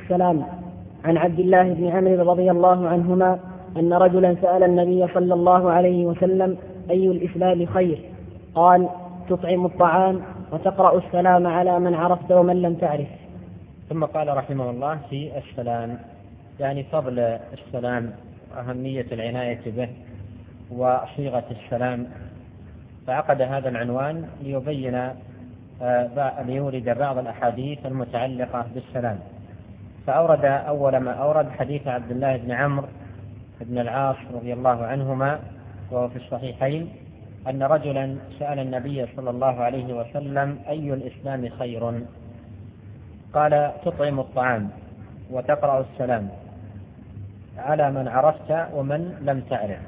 السلام. عن عبد الله بن عمرو رضي الله عنهما أن رجلا سأل النبي صلى الله عليه وسلم: أي الإسلام خير؟ قال: تطعم الطعام وتقرأ السلام على من عرفت ومن لم تعرف. ثم قال رحمه الله في السلام، يعني فضل السلام وأهمية العناية به وصيغة السلام، فعقد هذا العنوان ليورد بعض الأحاديث المتعلقة بالسلام. فأورد أول ما أورد حديث عبد الله بن عمرو بن العاص رضي الله عنهما، وهو في الصحيحين، أن رجلا سأل النبي صلى الله عليه وسلم: أي الإسلام خير؟ قال: تطعم الطعام وتقرأ السلام على من عرفت ومن لم تعرف.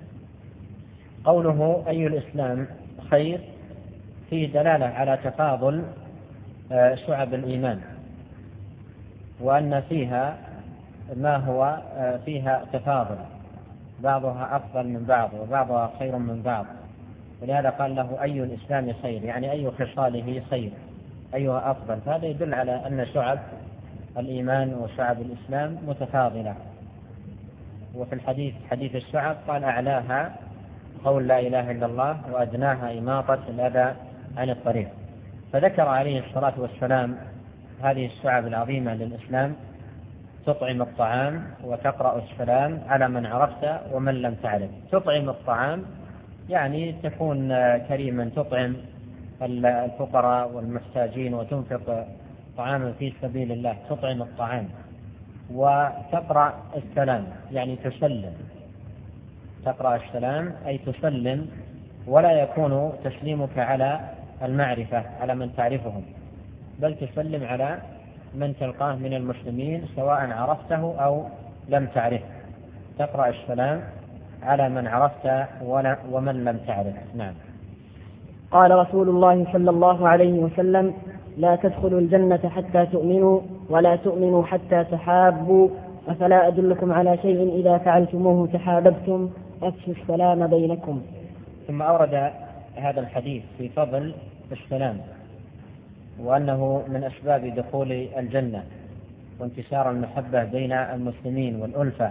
قوله أي الإسلام خير فيه دلالة على تفاضل شعب الإيمان، وأن فيها ما هو فيها تفاضل، بعضها أفضل من بعض وبعضها خير من بعض، ولهذا قال له أي الإسلام خير، يعني أي خصاله خير، أيها أفضل. فهذا يدل على أن شعب الإيمان وشعب الإسلام متفاضلة. وفي الحديث حديث الشعب قال: أعلاها قول لا إله إلا الله وأدناها إماطة الأذى عن الطريق. فذكر عليه الصلاة والسلام هذه الشعب العظيمة للإسلام: تطعم الطعام وتقرأ السلام على من عرفت ومن لم تعرف. تطعم الطعام يعني تكون كريما، تطعم الفقراء والمحتاجين وتنفق طعاما في سبيل الله، تطعم الطعام. وتقرأ السلام يعني تسلم، تقرأ السلام أي تسلم، ولا يكون تسليمك على المعرفة على من تعرفهم، بل تسلم على من تلقاه من المسلمين سواء عرفته أو لم تعرفه. تقرأ السلام على من عرفت ومن لم تعرف. نعم. قال رسول الله صلى الله عليه وسلم: لا تدخلوا الجنة حتى تؤمنوا ولا تؤمنوا حتى تحابوا، أفلا أدلكم على شيء إذا فعلتموه تحاببتم، أفشوا السلام بينكم. ثم أورد هذا الحديث في فضل السلام، وأنه من أسباب دخول الجنة وانتشار المحبة بين المسلمين والألفة.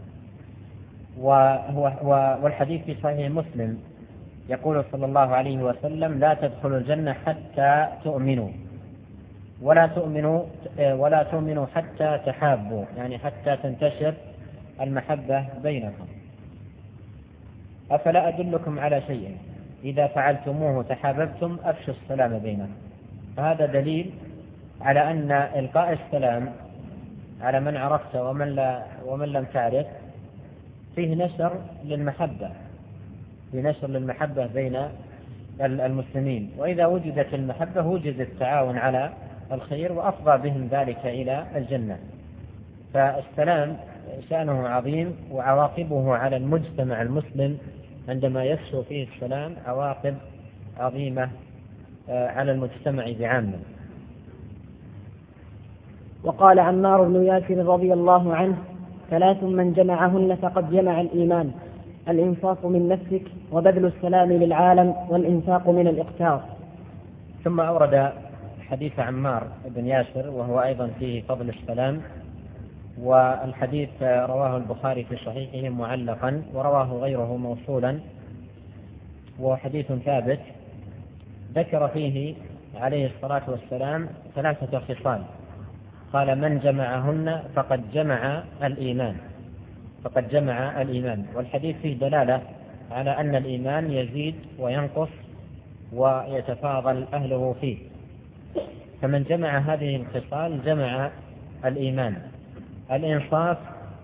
والحديث في صحيح مسلم يقول صلى الله عليه وسلم: لا تدخلوا الجنة حتى تؤمنوا ولا تؤمنوا حتى تحابوا، يعني حتى تنتشر المحبة بينكم. أفلا أدلكم على شيء إذا فعلتموه تحاببتم، أفشوا السلام بينكم. فهذا دليل على أن إلقاء السلام على من عرفت ومن لم تعرف فيه نشر للمحبة بين المسلمين، وإذا وجدت المحبة وجد التعاون على الخير وأفضى بهم ذلك إلى الجنة. فالسلام شأنه عظيم، وعواقبه على المجتمع المسلم عندما يفشو فيه السلام عواقب عظيمة على المجتمع بعامة. وقال عمار بن ياسر رضي الله عنه: 3 من جمعهن فقد جمع الإيمان: الإنفاق من نفسك، وبذل السلام للعالم، والإنفاق من الإقتار. ثم أورد حديث عمار بن ياسر وهو أيضا فيه فضل السلام، والحديث رواه البخاري في صحيحه معلقا، ورواه غيره موصولا، وحديث ثابت. ذكر فيه عليه الصلاة والسلام 3 خصال، قال: من جمعهن فقد جمع الإيمان. والحديث فيه دلالة على أن الإيمان يزيد وينقص ويتفاضل أهله فيه. فمن جمع هذه الخصال جمع الإيمان: الإنصاف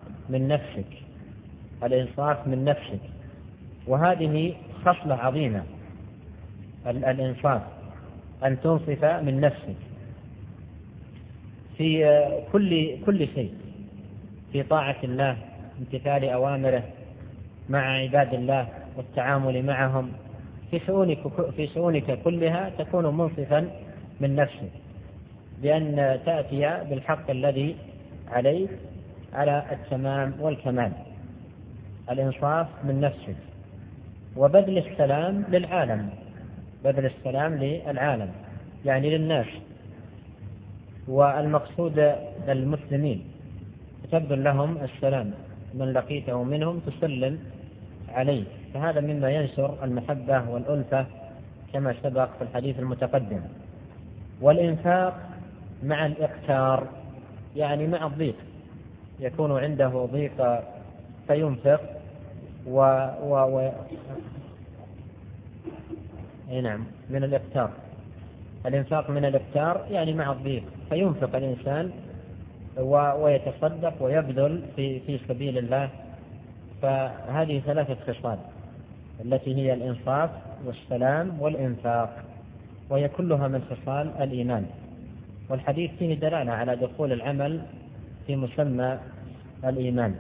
من نفسك، وهذه خصلة عظيمة. الإنصاف أن تنصف من نفسك في كل شيء، في طاعة الله، امتثال أوامره، مع عباد الله والتعامل معهم، في شؤونك كلها تكون منصفا من نفسك، بأن تأتي بالحق الذي عليك على التمام والكمال. الإنصاف من نفسك. وبذل السلام للعالم، يعني للناس. والمقصود المسلمين تبذل لهم السلام، من لقيته منهم تسلم عليه، فهذا مما ينشر المحبة والألفة كما سبق في الحديث المتقدم. والإنفاق مع الإقتار، يعني مع الضيق، يكون عنده ضيق فينفق نعم من الإقتار. الإنفاق من الإقتار يعني مع الضيق، فينفق الإنسان ويتصدق ويبذل في سبيل الله. فهذه ثلاثة خصال التي هي الإنصاف والسلام والإنفاق، وهي كلها من خصال الإيمان. والحديث فيه دلالة على دخول العمل في مسمى الإيمان.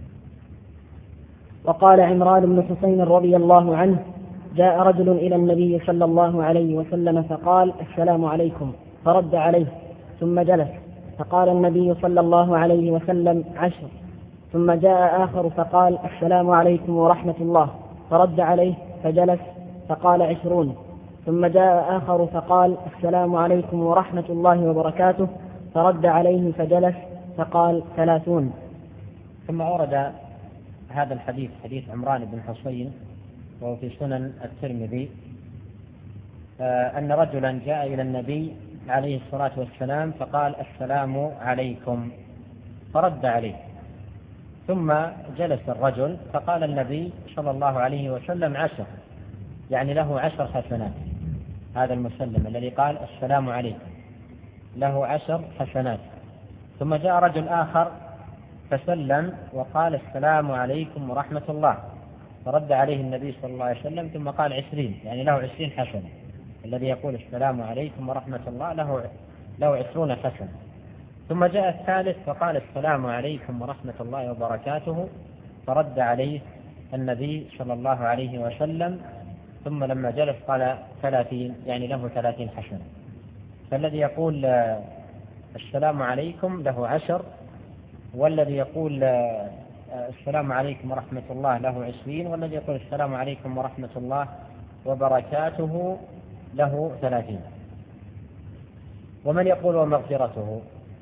وقال عمران بن حسين رضي الله عنه: جاء رجل إلى النبي صلى الله عليه وسلم فقال: السلام عليكم، فرد عليه ثم جلس، فقال النبي صلى الله عليه وسلم: 10. ثم جاء آخر فقال: السلام عليكم ورحمة الله، فرد عليه فجلس، فقال: 20. ثم جاء آخر فقال: السلام عليكم ورحمة الله وبركاته، فرد عليه فجلس، فقال: 30. ثم أورد هذا الحديث، حديث عمران بن حسين، وهو في سنن الترمذي، أن رجلا جاء إلى النبي عليه الصلاة والسلام فقال: السلام عليكم، فرد عليه. ثم جلس الرجل فقال النبي صلى الله عليه وسلم: 10، يعني له 10 حسنات. هذا المسلم الذي قال السلام عليكم له 10 حسنات. ثم جاء رجل آخر فسلم وقال: السلام عليكم ورحمة الله، فرد عليه النبي صلى الله عليه وسلم ثم قال: 20، يعني له 20 حسنة. الذي يقول السلام عليكم ورحمة الله له 20 حسنة. ثم جاء الثالث فقال: السلام عليكم ورحمة الله وبركاته، فرد عليه النبي صلى الله عليه وسلم، ثم لما جلس قال: 30، يعني له 30 حسنة. فالذي يقول السلام عليكم له 10، والذي يقول السلام عليكم ورحمة الله له 20، والذي يقول السلام عليكم ورحمة الله وبركاته له 30. ومن يقول ومغفرته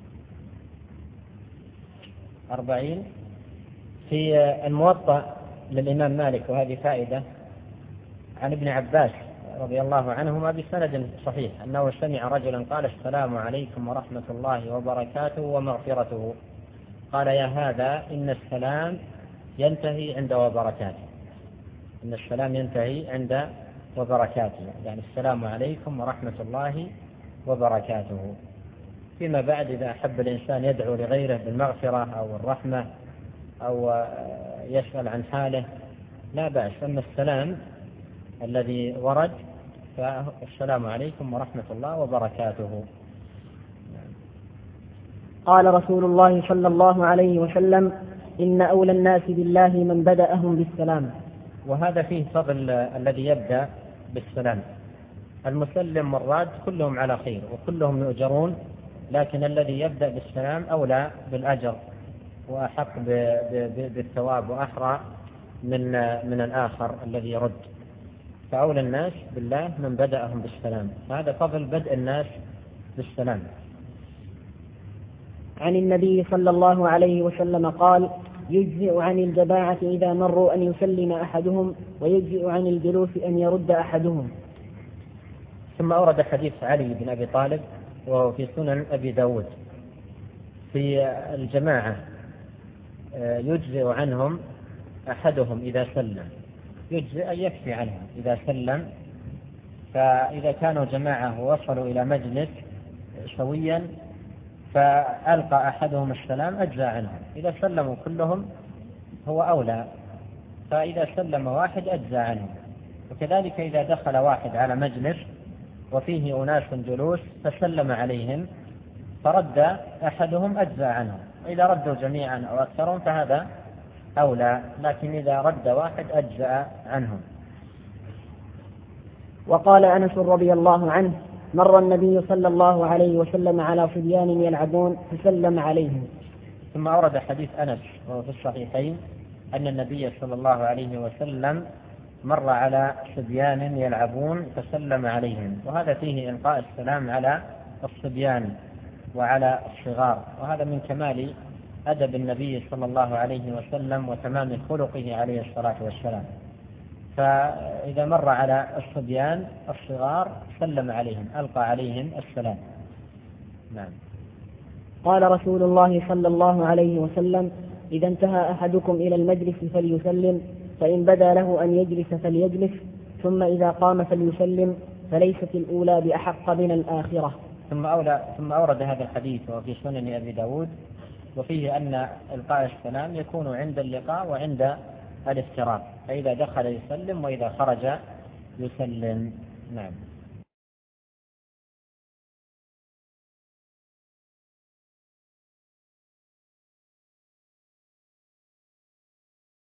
40. في الموطأ للإمام مالك، وهذه فائدة، عن ابن عباس رضي الله عنهما بسند صحيح أنه سمع رجلا قال: السلام عليكم ورحمة الله وبركاته ومغفرته، قال: يا هذا إن السلام ينتهي عند وبركاته. إن السلام ينتهي عند وبركاته، يعني السلام عليكم ورحمة الله وبركاته. فيما بعد إذا أحب الإنسان يدعو لغيره بالمغفرة أو الرحمة أو يسأل عن حاله لا بأس. أما السلام الذي ورد فالسلام عليكم ورحمة الله وبركاته. قال رسول الله صلى الله عليه وسلم: إن أولى الناس بالله من بدأهم بالسلام. وهذا فيه فضل الذي يبدأ بالسلام. المسلم والراد كلهم على خير وكلهم يؤجرون، لكن الذي يبدأ بالسلام أولى بالأجر وأحق بالثواب وأحرى من الآخر الذي يرد. فأولى الناس بالله من بدأهم بالسلام، هذا فضل بدء الناس بالسلام. عن النبي صلى الله عليه وسلم قال: يجزئ عن الجماعة إذا مروا أن يسلم أحدهم، ويجزئ عن الجلوس أن يرد أحدهم. ثم أورد حديث علي بن أبي طالب وهو في سنن أبي داود في الجماعة: يجزئ عنهم أحدهم إذا سلم، يجزئ أن يكفي عنهم إذا سلم. فإذا كانوا جماعة ووصلوا إلى مجلس سويا فألقى أحدهم السلام أجزى عنهم، إذا سلموا كلهم هو أولى، فإذا سلم واحد أجزى عنهم. وكذلك إذا دخل واحد على مجلس وفيه أناس جلوس فسلم عليهم فرد أحدهم أجزى عنهم، إذا ردوا جميعا أو أكثرهم فهذا أولى، لكن إذا رد واحد أجزى عنهم. وقال أنس رضي الله عنه: مر النبي صلى الله عليه وسلم على صبيان يلعبون فسلم عليهم. ثم أورد حديث أنس وهو في الصحيحين أن النبي صلى الله عليه وسلم مر على صبيان يلعبون فسلم عليهم، وهذا فيه إلقاء السلام على الصبيان وعلى الصغار، وهذا من كمال أدب النبي صلى الله عليه وسلم وتمام خلقه عليه الصلاة والسلام. فإذا مر على الصبيان الصغار سلم عليهم، ألقى عليهم السلام. نعم. قال رسول الله صلى الله عليه وسلم: إذا انتهى أحدكم إلى المجلس فليسلم، فإن بدا له أن يجلس فليجلس، ثم إذا قام فليسلم، فليست الأولى بأحق من الآخرة. ثم أورد هذا الحديث وفي سنن أبي داود، وفيه أن إلقاء السلام يكون عند اللقاء وعند الافتراق، فإذا دخل يسلم وإذا خرج يسلم. نعم.